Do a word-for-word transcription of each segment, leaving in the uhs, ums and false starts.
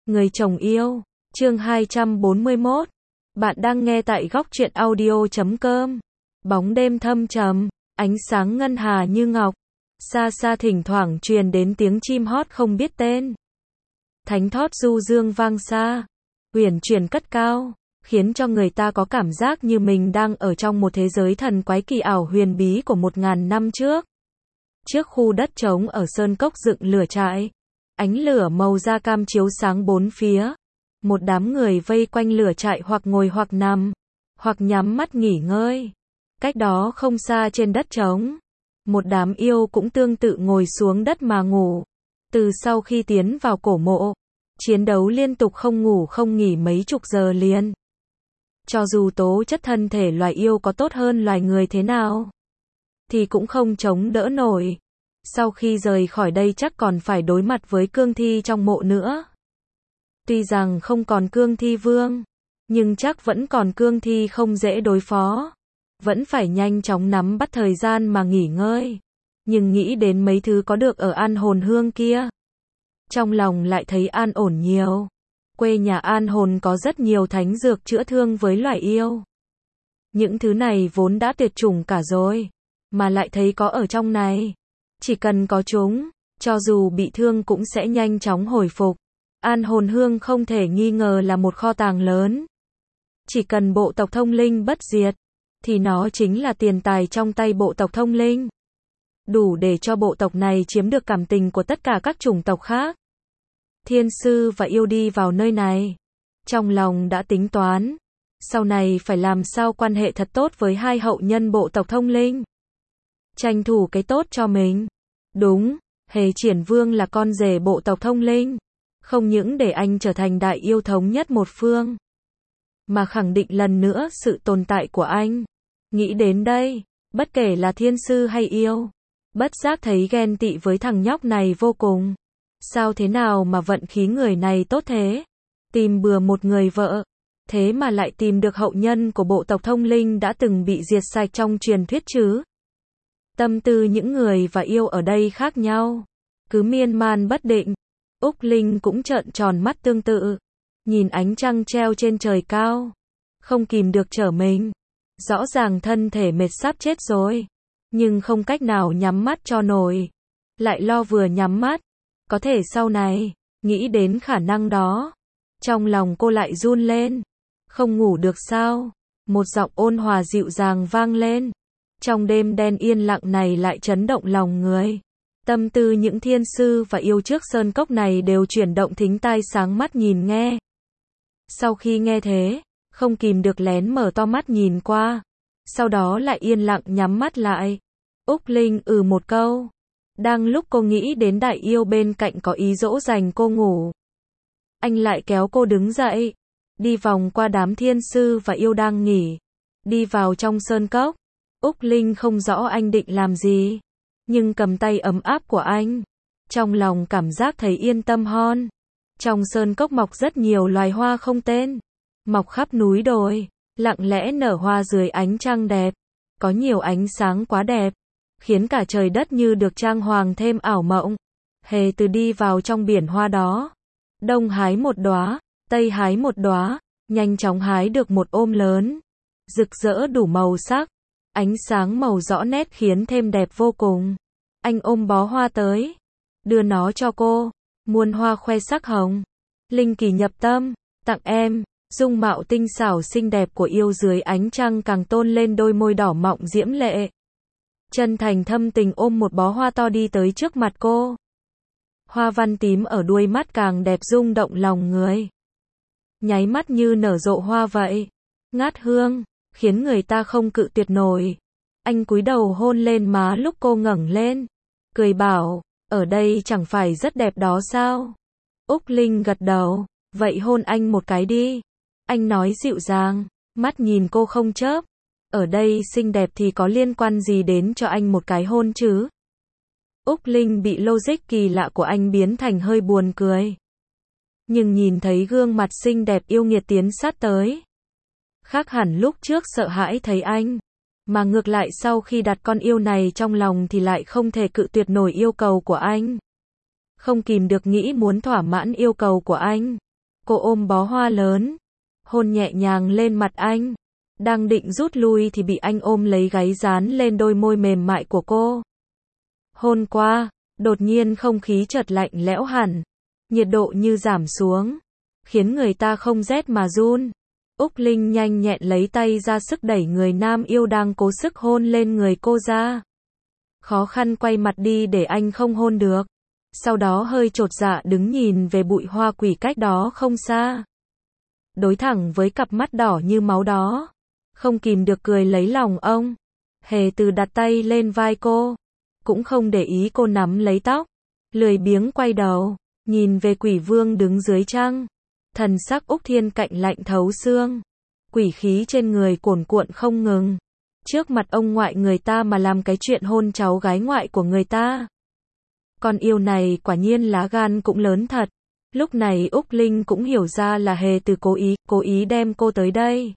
Người chồng yêu, chương hai trăm bốn mươi mốt. Bạn đang nghe tại góc truyện audio chấm com. Bóng đêm thâm trầm, ánh sáng ngân hà như ngọc. Xa xa thỉnh thoảng truyền đến tiếng chim hót không biết tên. Thánh thót du dương vang xa, uyển chuyển cất cao, khiến cho người ta có cảm giác như mình đang ở trong một thế giới thần quái kỳ ảo huyền bí của một ngàn năm trước. Trước khu đất trống ở sơn cốc dựng lửa trại, ánh lửa màu da cam chiếu sáng bốn phía. Một đám người vây quanh lửa trại hoặc ngồi hoặc nằm, hoặc nhắm mắt nghỉ ngơi. Cách đó không xa trên đất trống, một đám yêu cũng tương tự ngồi xuống đất mà ngủ. Từ sau khi tiến vào cổ mộ, chiến đấu liên tục không ngủ không nghỉ mấy chục giờ liền. Cho dù tố chất thân thể loài yêu có tốt hơn loài người thế nào, thì cũng không chống đỡ nổi. Sau khi rời khỏi đây chắc còn phải đối mặt với cương thi trong mộ nữa. Tuy rằng không còn cương thi vương, nhưng chắc vẫn còn cương thi không dễ đối phó. Vẫn phải nhanh chóng nắm bắt thời gian mà nghỉ ngơi. Nhưng nghĩ đến mấy thứ có được ở An Hồn Hương kia, trong lòng lại thấy an ổn nhiều. Quê nhà An Hồn có rất nhiều thánh dược chữa thương với loài yêu. Những thứ này vốn đã tuyệt chủng cả rồi, mà lại thấy có ở trong này. Chỉ cần có chúng, cho dù bị thương cũng sẽ nhanh chóng hồi phục. An Hồn Hương không thể nghi ngờ là một kho tàng lớn. Chỉ cần bộ tộc thông linh bất diệt, thì nó chính là tiền tài trong tay bộ tộc thông linh. Đủ để cho bộ tộc này chiếm được cảm tình của tất cả các chủng tộc khác. Thiên sư và yêu đi vào nơi này, trong lòng đã tính toán, sau này phải làm sao quan hệ thật tốt với hai hậu nhân bộ tộc thông linh. Tranh thủ cái tốt cho mình. Đúng, Hề Triển Vương là con rể bộ tộc thông linh. Không những để anh trở thành đại yêu thống nhất một phương, mà khẳng định lần nữa sự tồn tại của anh. Nghĩ đến đây, bất kể là thiên sư hay yêu, bất giác thấy ghen tị với thằng nhóc này vô cùng. Sao thế nào mà vận khí người này tốt thế? Tìm bừa một người vợ, thế mà lại tìm được hậu nhân của bộ tộc thông linh đã từng bị diệt sạch trong truyền thuyết chứ? Tâm tư những người và yêu ở đây khác nhau, cứ miên man bất định. Úc Linh cũng trợn tròn mắt tương tự, nhìn ánh trăng treo trên trời cao, không kìm được trở mình. Rõ ràng thân thể mệt sắp chết rồi, nhưng không cách nào nhắm mắt cho nổi. Lại lo vừa nhắm mắt, có thể sau này, nghĩ đến khả năng đó. Trong lòng cô lại run lên. Không ngủ được sao? Một giọng ôn hòa dịu dàng vang lên. Trong đêm đen yên lặng này lại chấn động lòng người. Tâm tư những thiên sư và yêu trước sơn cốc này đều chuyển động thính tai sáng mắt nhìn nghe. Sau khi nghe thế, không kìm được lén mở to mắt nhìn qua. Sau đó lại yên lặng nhắm mắt lại. Úc Linh ừ một câu. Đang lúc cô nghĩ đến đại yêu bên cạnh có ý dỗ dành cô ngủ, anh lại kéo cô đứng dậy, đi vòng qua đám thiên sư và yêu đang nghỉ, đi vào trong sơn cốc. Úc Linh không rõ anh định làm gì, nhưng cầm tay ấm áp của anh, trong lòng cảm giác thấy yên tâm hơn. Trong sơn cốc mọc rất nhiều loài hoa không tên, mọc khắp núi đồi, lặng lẽ nở hoa dưới ánh trăng đẹp. Có nhiều ánh sáng quá đẹp, khiến cả trời đất như được trang hoàng thêm ảo mộng. Hề Từ đi vào trong biển hoa đó, đông hái một đóa, tây hái một đóa, nhanh chóng hái được một ôm lớn, rực rỡ đủ màu sắc, ánh sáng màu rõ nét khiến thêm đẹp vô cùng. Anh ôm bó hoa tới, đưa nó cho cô, muôn hoa khoe sắc hồng, linh kỳ nhập tâm, tặng em. Dung mạo tinh xảo xinh đẹp của yêu dưới ánh trăng càng tôn lên đôi môi đỏ mọng diễm lệ. Chân thành thâm tình ôm một bó hoa to đi tới trước mặt cô. Hoa văn tím ở đuôi mắt càng đẹp rung động lòng người. Nháy mắt như nở rộ hoa vậy. Ngát hương, khiến người ta không cự tuyệt nổi. Anh cúi đầu hôn lên má lúc cô ngẩng lên, cười bảo, ở đây chẳng phải rất đẹp đó sao? Úc Linh gật đầu, vậy hôn anh một cái đi. Anh nói dịu dàng, mắt nhìn cô không chớp. Ở đây xinh đẹp thì có liên quan gì đến cho anh một cái hôn chứ? Úc Linh bị logic kỳ lạ của anh biến thành hơi buồn cười. Nhưng nhìn thấy gương mặt xinh đẹp yêu nghiệt tiến sát tới, khác hẳn lúc trước sợ hãi thấy anh, mà ngược lại sau khi đặt con yêu này trong lòng thì lại không thể cự tuyệt nổi yêu cầu của anh. Không kìm được nghĩ muốn thỏa mãn yêu cầu của anh. cô ôm bó hoa lớn, hôn nhẹ nhàng lên mặt anh. Đang định rút lui thì bị anh ôm lấy gáy dán lên đôi môi mềm mại của cô. Hôn qua, đột nhiên không khí chợt lạnh lẽo hẳn, nhiệt độ như giảm xuống, khiến người ta không rét mà run. Úc Linh nhanh nhẹn lấy tay ra sức đẩy người nam yêu đang cố sức hôn lên người cô ra. Khó khăn quay mặt đi để anh không hôn được. Sau đó hơi chột dạ đứng nhìn về bụi hoa quỷ cách đó không xa. Đối thẳng với cặp mắt đỏ như máu đó. Không kìm được cười lấy lòng ông. Hề Từ đặt tay lên vai cô. Cũng không để ý cô nắm lấy tóc. Lười biếng quay đầu. Nhìn về quỷ vương đứng dưới trăng. Thần sắc Úc Thiên Cạnh lạnh thấu xương. Quỷ khí trên người cuồn cuộn không ngừng. Trước mặt ông ngoại người ta mà làm cái chuyện hôn cháu gái ngoại của người ta. Con yêu này quả nhiên lá gan cũng lớn thật. Lúc này Úc Linh cũng hiểu ra là Hề Từ cố ý, cố ý đem cô tới đây.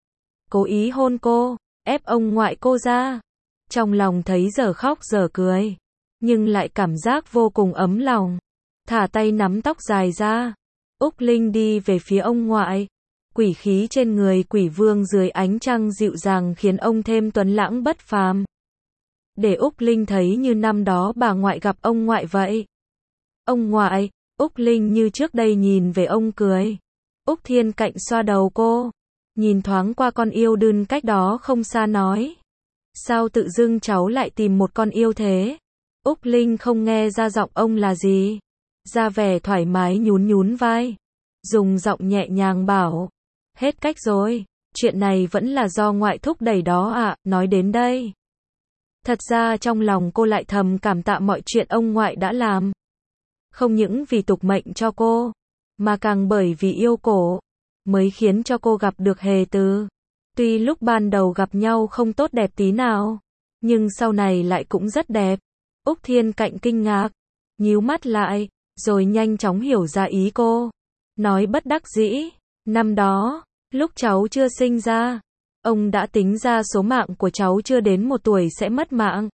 Cố ý hôn cô, ép ông ngoại cô ra. Trong lòng thấy dở khóc dở cười. Nhưng lại cảm giác vô cùng ấm lòng. Thả tay nắm tóc dài ra. Úc Linh đi về phía ông ngoại. Quỷ khí trên người quỷ vương dưới ánh trăng dịu dàng khiến ông thêm tuấn lãng bất phàm. Để Úc Linh thấy như năm đó bà ngoại gặp ông ngoại vậy. Ông ngoại, Úc Linh như trước đây nhìn về ông cười. Úc Thiên Cạnh xoa đầu cô. Nhìn thoáng qua con yêu đươn cách đó không xa nói. Sao tự dưng cháu lại tìm một con yêu thế? Úc Linh không nghe ra giọng ông là gì. Ra vẻ thoải mái nhún nhún vai. Dùng giọng nhẹ nhàng bảo. Hết cách rồi, chuyện này vẫn là do ngoại thúc đẩy đó ạ, à, nói đến đây. Thật ra trong lòng cô lại thầm cảm tạ mọi chuyện ông ngoại đã làm. Không những vì tục mệnh cho cô, mà càng bởi vì yêu cổ, mới khiến cho cô gặp được Hề Từ. Tuy lúc ban đầu gặp nhau không tốt đẹp tí nào, nhưng sau này lại cũng rất đẹp. Úc Thiên Cạnh kinh ngạc, nhíu mắt lại, rồi nhanh chóng hiểu ra ý cô. Nói bất đắc dĩ, năm đó, lúc cháu chưa sinh ra, ông đã tính ra số mạng của cháu chưa đến một tuổi sẽ mất mạng.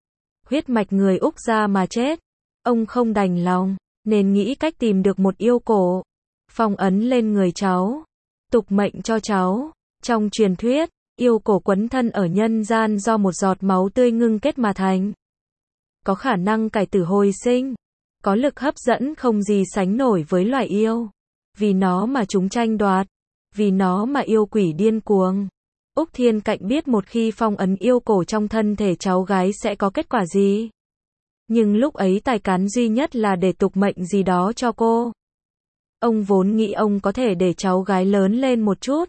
Huyết mạch người Úc ra mà chết. Ông không đành lòng, nên nghĩ cách tìm được một yêu cổ. Phong ấn lên người cháu. Tục mệnh cho cháu. Trong truyền thuyết, yêu cổ quấn thân ở nhân gian do một giọt máu tươi ngưng kết mà thành. Có khả năng cải tử hồi sinh. Có lực hấp dẫn không gì sánh nổi với loài yêu. Vì nó mà chúng tranh đoạt. Vì nó mà yêu quỷ điên cuồng. Úc Thiên Cạnh biết một khi phong ấn yêu cổ trong thân thể cháu gái sẽ có kết quả gì. Nhưng lúc ấy tài cán duy nhất là để tục mệnh gì đó cho cô. Ông vốn nghĩ ông có thể để cháu gái lớn lên một chút.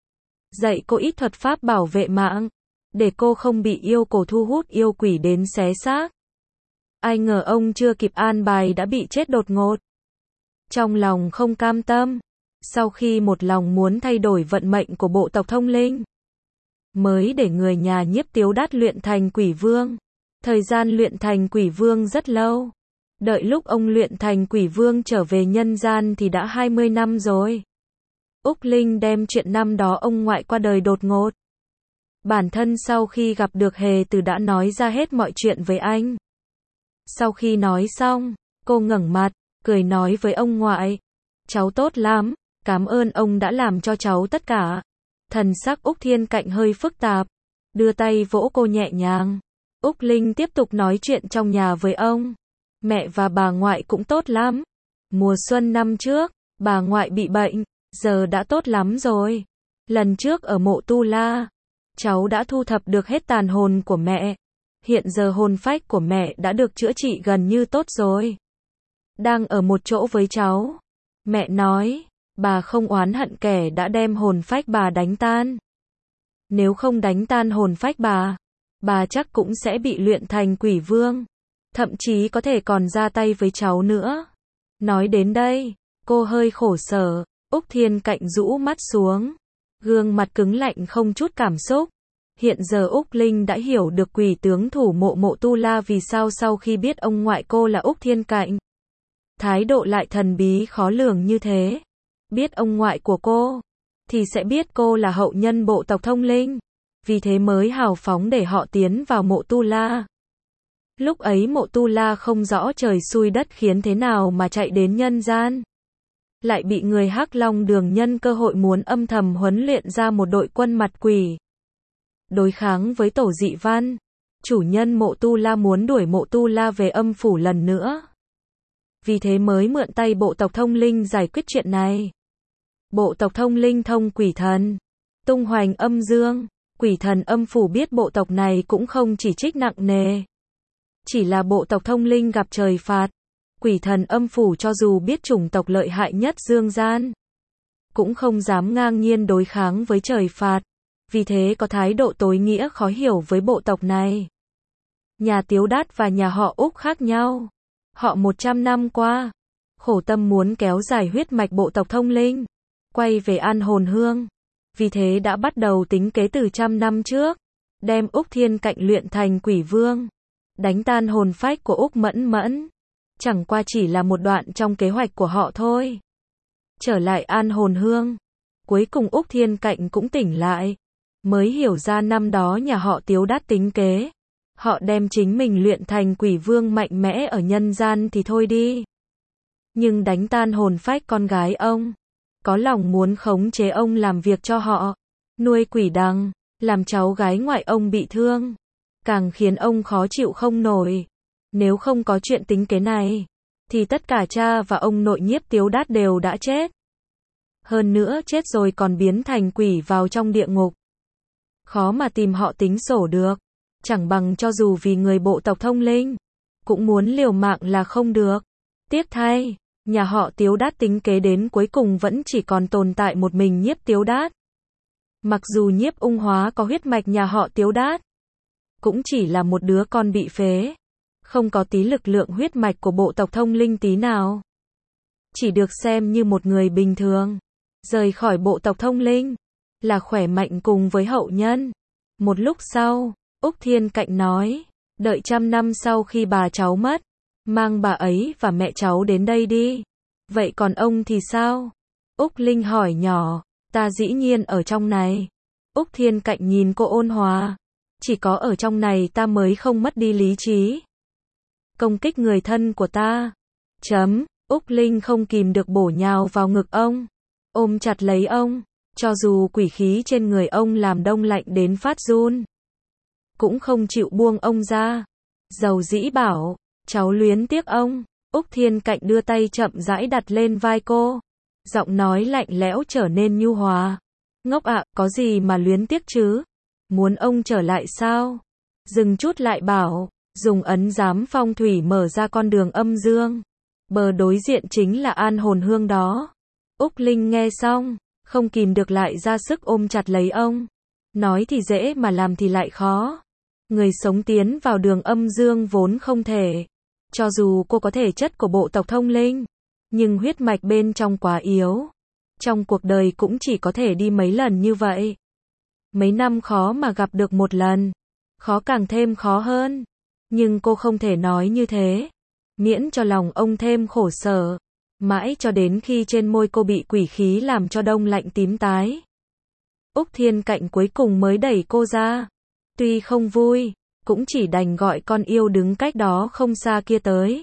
Dạy cô ít thuật pháp bảo vệ mạng. Để cô không bị yêu cổ thu hút yêu quỷ đến xé xác. Ai ngờ ông chưa kịp an bài đã bị chết đột ngột. Trong lòng không cam tâm. Sau khi một lòng muốn thay đổi vận mệnh của bộ tộc Thông Linh, mới để người nhà Nhiếp Tiếu Đát luyện thành quỷ vương. Thời gian luyện thành quỷ vương rất lâu. Đợi lúc ông luyện thành quỷ vương trở về nhân gian thì đã hai mươi năm rồi. Úc Linh đem chuyện năm đó ông ngoại qua đời đột ngột. Bản thân sau khi gặp được Hề Từ đã nói ra hết mọi chuyện với anh. Sau khi nói xong, cô ngẩng mặt, cười nói với ông ngoại. Cháu tốt lắm, cảm ơn ông đã làm cho cháu tất cả. Thần sắc Úc Thiên Cạnh hơi phức tạp, đưa tay vỗ cô nhẹ nhàng. Úc Linh tiếp tục nói chuyện trong nhà với ông. Mẹ và bà ngoại cũng tốt lắm. Mùa xuân năm trước, bà ngoại bị bệnh, giờ đã tốt lắm rồi. Lần trước ở mộ Tu La, cháu đã thu thập được hết tàn hồn của mẹ. Hiện giờ hồn phách của mẹ đã được chữa trị gần như tốt rồi. Đang ở một chỗ với cháu. Mẹ nói, bà không oán hận kẻ đã đem hồn phách bà đánh tan. Nếu không đánh tan hồn phách bà, bà chắc cũng sẽ bị luyện thành quỷ vương. Thậm chí có thể còn ra tay với cháu nữa. Nói đến đây, cô hơi khổ sở. Úc Thiên Cạnh rũ mắt xuống. Gương mặt cứng lạnh không chút cảm xúc. Hiện giờ Úc Linh đã hiểu được quỷ tướng thủ mộ mộ Tu La vì sao sau khi biết ông ngoại cô là Úc Thiên Cạnh. Thái độ lại thần bí khó lường như thế. Biết ông ngoại của cô, thì sẽ biết cô là hậu nhân bộ tộc Thông Linh. Vì thế mới hào phóng để họ tiến vào mộ Tu La. Lúc ấy mộ Tu La không rõ trời xui đất khiến thế nào mà chạy đến nhân gian. lại bị người Hắc Long Đường nhân cơ hội muốn âm thầm huấn luyện ra một đội quân mặt quỷ. Đối kháng với Tổ Dị Văn, chủ nhân Mộ Tu La muốn đuổi Mộ Tu La về âm phủ lần nữa. Vì thế mới mượn tay bộ tộc Thông Linh giải quyết chuyện này. Bộ tộc Thông Linh thông quỷ thần, tung hoành âm dương, quỷ thần âm phủ biết bộ tộc này cũng không chỉ trích nặng nề. Chỉ là bộ tộc Thông Linh gặp trời phạt, quỷ thần âm phủ cho dù biết chủng tộc lợi hại nhất dương gian, cũng không dám ngang nhiên đối kháng với trời phạt, vì thế có thái độ tối nghĩa khó hiểu với bộ tộc này. Nhà Tiếu Đát và nhà họ Úc khác nhau. Họ một trăm năm qua, khổ tâm muốn kéo dài huyết mạch bộ tộc Thông Linh, quay về An Hồn Hương. Vì thế đã bắt đầu tính kế từ trăm năm trước, đem Úc Thiên Cạnh luyện thành quỷ vương, đánh tan hồn phách của Úc Mẫn Mẫn. Chẳng qua chỉ là một đoạn trong kế hoạch của họ thôi. Trở lại An Hồn Hương, cuối cùng Úc Thiên Cạnh cũng tỉnh lại, mới hiểu ra năm đó nhà họ Tiếu Đát tính kế. Họ đem chính mình luyện thành quỷ vương mạnh mẽ ở nhân gian thì thôi đi, nhưng đánh tan hồn phách con gái ông, có lòng muốn khống chế ông làm việc cho họ, nuôi quỷ đằng, làm cháu gái ngoại ông bị thương, càng khiến ông khó chịu không nổi. Nếu không có chuyện tính kế này, thì tất cả cha và ông nội Nhiếp Tiếu Đát đều đã chết. Hơn nữa chết rồi còn biến thành quỷ vào trong địa ngục. Khó mà tìm họ tính sổ được. Chẳng bằng cho dù vì người bộ tộc Thông Linh, cũng muốn liều mạng là không được. Tiếc thay, nhà họ Tiếu Đát tính kế đến cuối cùng vẫn chỉ còn tồn tại một mình Nhiếp Tiếu Đát. Mặc dù Nhiếp Ung Hóa có huyết mạch nhà họ Tiếu Đát, cũng chỉ là một đứa con bị phế, không có tí lực lượng huyết mạch của bộ tộc Thông Linh tí nào. Chỉ được xem như một người bình thường, rời khỏi bộ tộc Thông Linh, là khỏe mạnh cùng với hậu nhân. Một lúc sau, Úc Thiên Cạnh nói, đợi trăm năm sau khi bà cháu mất, mang bà ấy và mẹ cháu đến đây đi. Vậy còn ông thì sao? Úc Linh hỏi nhỏ, ta dĩ nhiên ở trong này. Úc Thiên Cạnh nhìn cô ôn hòa, chỉ có ở trong này ta mới không mất đi lý trí. Công kích người thân của ta. Chấm, Úc Linh không kìm được bổ nhào vào ngực ông, ôm chặt lấy ông, cho dù quỷ khí trên người ông làm đông lạnh đến phát run, cũng không chịu buông ông ra. Dầu dĩ bảo, cháu luyến tiếc ông. Úc Thiên Cạnh đưa tay chậm rãi đặt lên vai cô, giọng nói lạnh lẽo trở nên nhu hòa. Ngốc ạ, có gì mà luyến tiếc chứ? Muốn ông trở lại sao? Dừng chút lại bảo, dùng ấn giám phong thủy mở ra con đường âm dương. Bờ đối diện chính là An Hồn Hương đó. Úc Linh nghe xong, không kìm được lại ra sức ôm chặt lấy ông. Nói thì dễ mà làm thì lại khó. Người sống tiến vào đường âm dương vốn không thể. Cho dù cô có thể chất của bộ tộc Thông Linh, nhưng huyết mạch bên trong quá yếu. Trong cuộc đời cũng chỉ có thể đi mấy lần như vậy. Mấy năm khó mà gặp được một lần. Khó càng thêm khó hơn. Nhưng cô không thể nói như thế, miễn cho lòng ông thêm khổ sở. Mãi cho đến khi trên môi cô bị quỷ khí làm cho đông lạnh tím tái, Úc Thiên Cạnh cuối cùng mới đẩy cô ra. Tuy không vui, cũng chỉ đành gọi con yêu đứng cách đó không xa kia tới.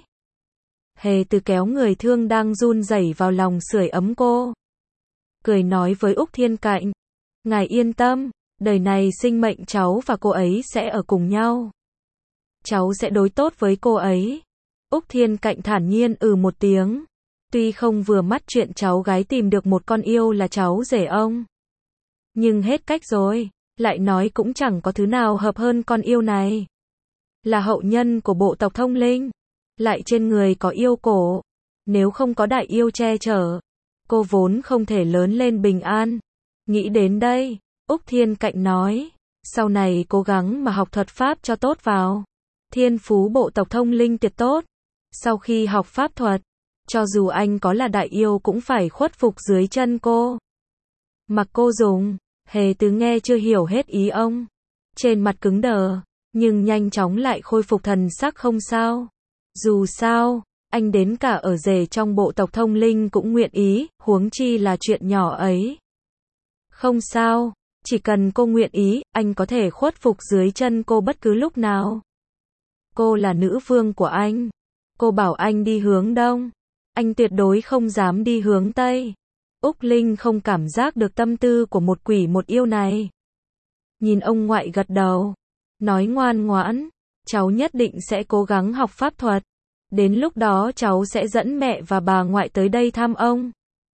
Hề Từ kéo người thương đang run rẩy vào lòng sưởi ấm cô, cười nói với Úc Thiên Cạnh, ngài yên tâm, đời này sinh mệnh cháu và cô ấy sẽ ở cùng nhau. Cháu sẽ đối tốt với cô ấy. Úc Thiên Cạnh thản nhiên ừ một tiếng. Tuy không vừa mắt chuyện cháu gái tìm được một con yêu là cháu rể ông, nhưng hết cách rồi, lại nói cũng chẳng có thứ nào hợp hơn con yêu này. Là hậu nhân của bộ tộc Thông Linh, lại trên người có yêu cổ, nếu không có đại yêu che chở, cô vốn không thể lớn lên bình an. Nghĩ đến đây, Úc Thiên Cạnh nói, sau này cố gắng mà học thuật pháp cho tốt vào. Thiên phú bộ tộc Thông Linh tuyệt tốt. Sau khi học pháp thuật, cho dù anh có là đại yêu cũng phải khuất phục dưới chân cô. Mặc cô dùng. Hề Từ nghe chưa hiểu hết ý ông, trên mặt cứng đờ, nhưng nhanh chóng lại khôi phục thần sắc không sao. Dù sao, anh đến cả ở rể trong bộ tộc Thông Linh cũng nguyện ý, huống chi là chuyện nhỏ ấy. Không sao, chỉ cần cô nguyện ý, anh có thể khuất phục dưới chân cô bất cứ lúc nào. Cô là nữ vương của anh. Cô bảo anh đi hướng đông, anh tuyệt đối không dám đi hướng Tây. Úc Linh không cảm giác được tâm tư của một quỷ một yêu này. Nhìn ông ngoại gật đầu, nói ngoan ngoãn, cháu nhất định sẽ cố gắng học pháp thuật. Đến lúc đó cháu sẽ dẫn mẹ và bà ngoại tới đây thăm ông.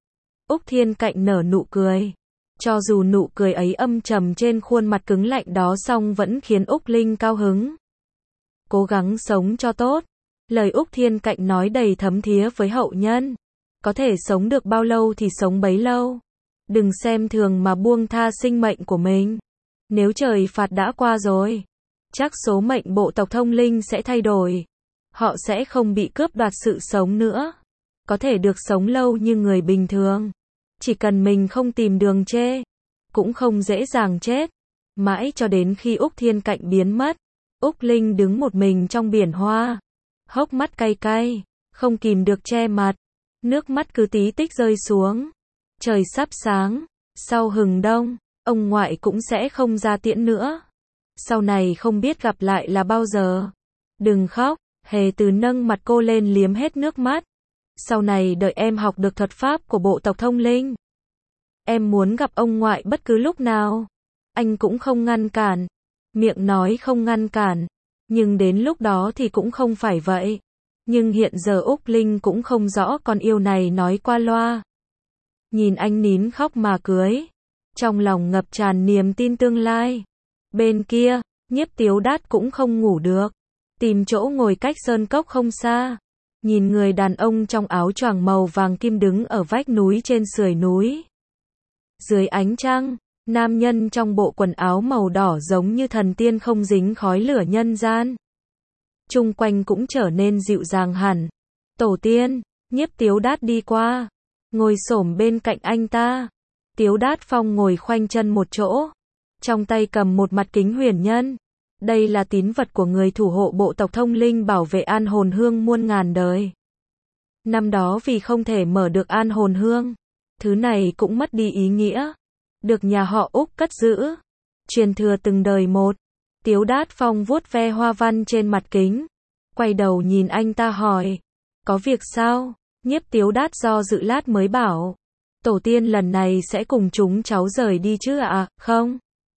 Úc Thiên Cạnh nở nụ cười. Cho dù nụ cười ấy âm trầm trên khuôn mặt cứng lạnh đó song vẫn khiến Úc Linh cao hứng. Cố gắng sống cho tốt. Lời Úc Thiên Cạnh nói đầy thấm thía với hậu nhân. Có thể sống được bao lâu thì sống bấy lâu. Đừng xem thường mà buông tha sinh mệnh của mình. Nếu trời phạt đã qua rồi, chắc số mệnh bộ tộc Thông Linh sẽ thay đổi. Họ sẽ không bị cướp đoạt sự sống nữa. Có thể được sống lâu như người bình thường. Chỉ cần mình không tìm đường chê, cũng không dễ dàng chết. Mãi cho đến khi Úc Thiên Cạnh biến mất, Úc Linh đứng một mình trong biển hoa. Hốc mắt cay cay, không kìm được che mặt. Nước mắt cứ tí tích rơi xuống. Trời sắp sáng, sau hừng đông, ông ngoại cũng sẽ không ra tiễn nữa. Sau này không biết gặp lại là bao giờ. Đừng khóc, Hề Từ nâng mặt cô lên liếm hết nước mắt. Sau này đợi em học được thuật pháp của bộ tộc Thông Linh, em muốn gặp ông ngoại bất cứ lúc nào. Anh cũng không ngăn cản. Miệng nói không ngăn cản, nhưng đến lúc đó thì cũng không phải vậy. Nhưng hiện giờ Úc Linh cũng không rõ con yêu này nói qua loa. Nhìn anh nín khóc mà cưới, trong lòng ngập tràn niềm tin tương lai. Bên kia, Nhiếp Tiếu Đát cũng không ngủ được. Tìm chỗ ngồi cách sơn cốc không xa. Nhìn người đàn ông trong áo choàng màu vàng kim đứng ở vách núi trên sườn núi. Dưới ánh trăng, nam nhân trong bộ quần áo màu đỏ giống như thần tiên không dính khói lửa nhân gian. Chung quanh cũng trở nên dịu dàng hẳn. Tổ tiên, Nhiếp Tiếu Đát đi qua, ngồi xổm bên cạnh anh ta. Tiếu Đát Phong ngồi khoanh chân một chỗ, trong tay cầm một mặt kính huyền nhân. Đây là tín vật của người thủ hộ bộ tộc Thông Linh bảo vệ An Hồn Hương muôn ngàn đời. Năm đó vì không thể mở được An Hồn Hương, thứ này cũng mất đi ý nghĩa. Được nhà họ Úc cất giữ, truyền thừa từng đời một. Tiếu Đát Phong vuốt ve hoa văn trên mặt kính, quay đầu nhìn anh ta hỏi, có việc sao? Nhiếp Tiếu Đát do dự lát mới bảo, tổ tiên lần này sẽ cùng chúng cháu rời đi chứ ạ? À? Không,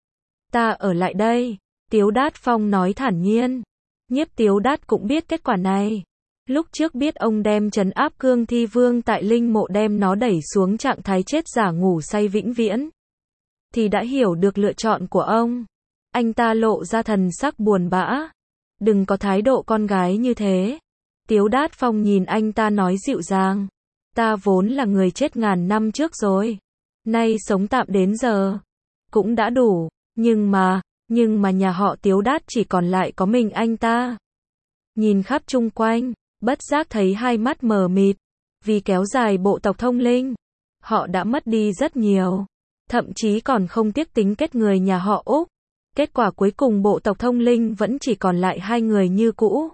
ta ở lại đây. Tiếu Đát Phong nói thản nhiên. Nhiếp Tiếu Đát cũng biết kết quả này. Lúc trước biết ông đem trấn áp Cương Thi Vương tại linh mộ, đem nó đẩy xuống trạng thái chết giả ngủ say vĩnh viễn, thì đã hiểu được lựa chọn của ông. Anh ta lộ ra thần sắc buồn bã. Đừng có thái độ con gái như thế. Tiếu Đát Phong nhìn anh ta nói dịu dàng. Ta vốn là người chết ngàn năm trước rồi. Nay sống tạm đến giờ, cũng đã đủ. Nhưng mà, nhưng mà nhà họ Tiếu Đát chỉ còn lại có mình anh ta. Nhìn khắp chung quanh, bất giác thấy hai mắt mờ mịt. Vì kéo dài bộ tộc Thông Linh, họ đã mất đi rất nhiều. Thậm chí còn không tiếc tính kết người nhà họ Úc. Kết quả cuối cùng bộ tộc Thông Linh vẫn chỉ còn lại hai người như cũ.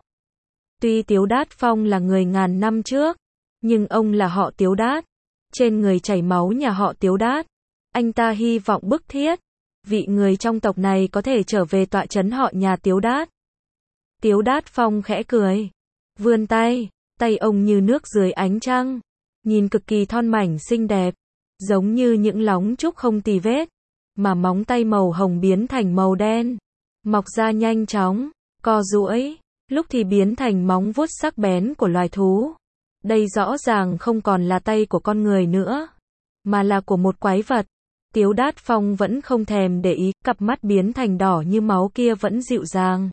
Tuy Tiếu Đát Phong là người ngàn năm trước, nhưng ông là họ Tiếu Đát. Trên người chảy máu nhà họ Tiếu Đát. Anh ta hy vọng bức thiết vị người trong tộc này có thể trở về tọa trấn họ nhà Tiếu Đát. Tiếu Đát Phong khẽ cười, vươn tay, tay ông như nước dưới ánh trăng, nhìn cực kỳ thon mảnh xinh đẹp, giống như những lóng trúc không tì vết, mà móng tay màu hồng biến thành màu đen, mọc ra nhanh chóng, co duỗi, lúc thì biến thành móng vuốt sắc bén của loài thú. Đây rõ ràng không còn là tay của con người nữa, mà là của một quái vật. Tiếu Đát Phong vẫn không thèm để ý, cặp mắt biến thành đỏ như máu kia vẫn dịu dàng.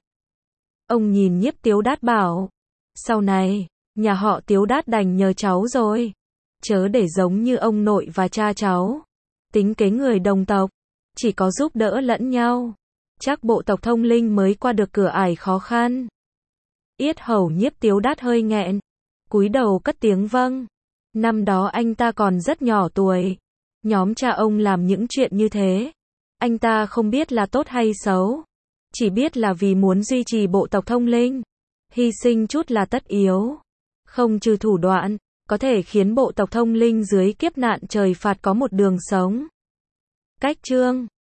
Ông nhìn Nhiếp Tiếu Đát bảo, sau này, nhà họ Tiếu Đát đành nhờ cháu rồi. Chớ để giống như ông nội và cha cháu. Tính kế người đồng tộc, chỉ có giúp đỡ lẫn nhau, chắc bộ tộc Thông Linh mới qua được cửa ải khó khăn. Yết hầu Nhiếp Tiếu Đát hơi nghẹn, cúi đầu cất tiếng vâng. Năm đó anh ta còn rất nhỏ tuổi. Nhóm cha ông làm những chuyện như thế, anh ta không biết là tốt hay xấu, chỉ biết là vì muốn duy trì bộ tộc Thông Linh, hy sinh chút là tất yếu. Không trừ thủ đoạn, có thể khiến bộ tộc Thông Linh dưới kiếp nạn trời phạt có một đường sống. Cách chương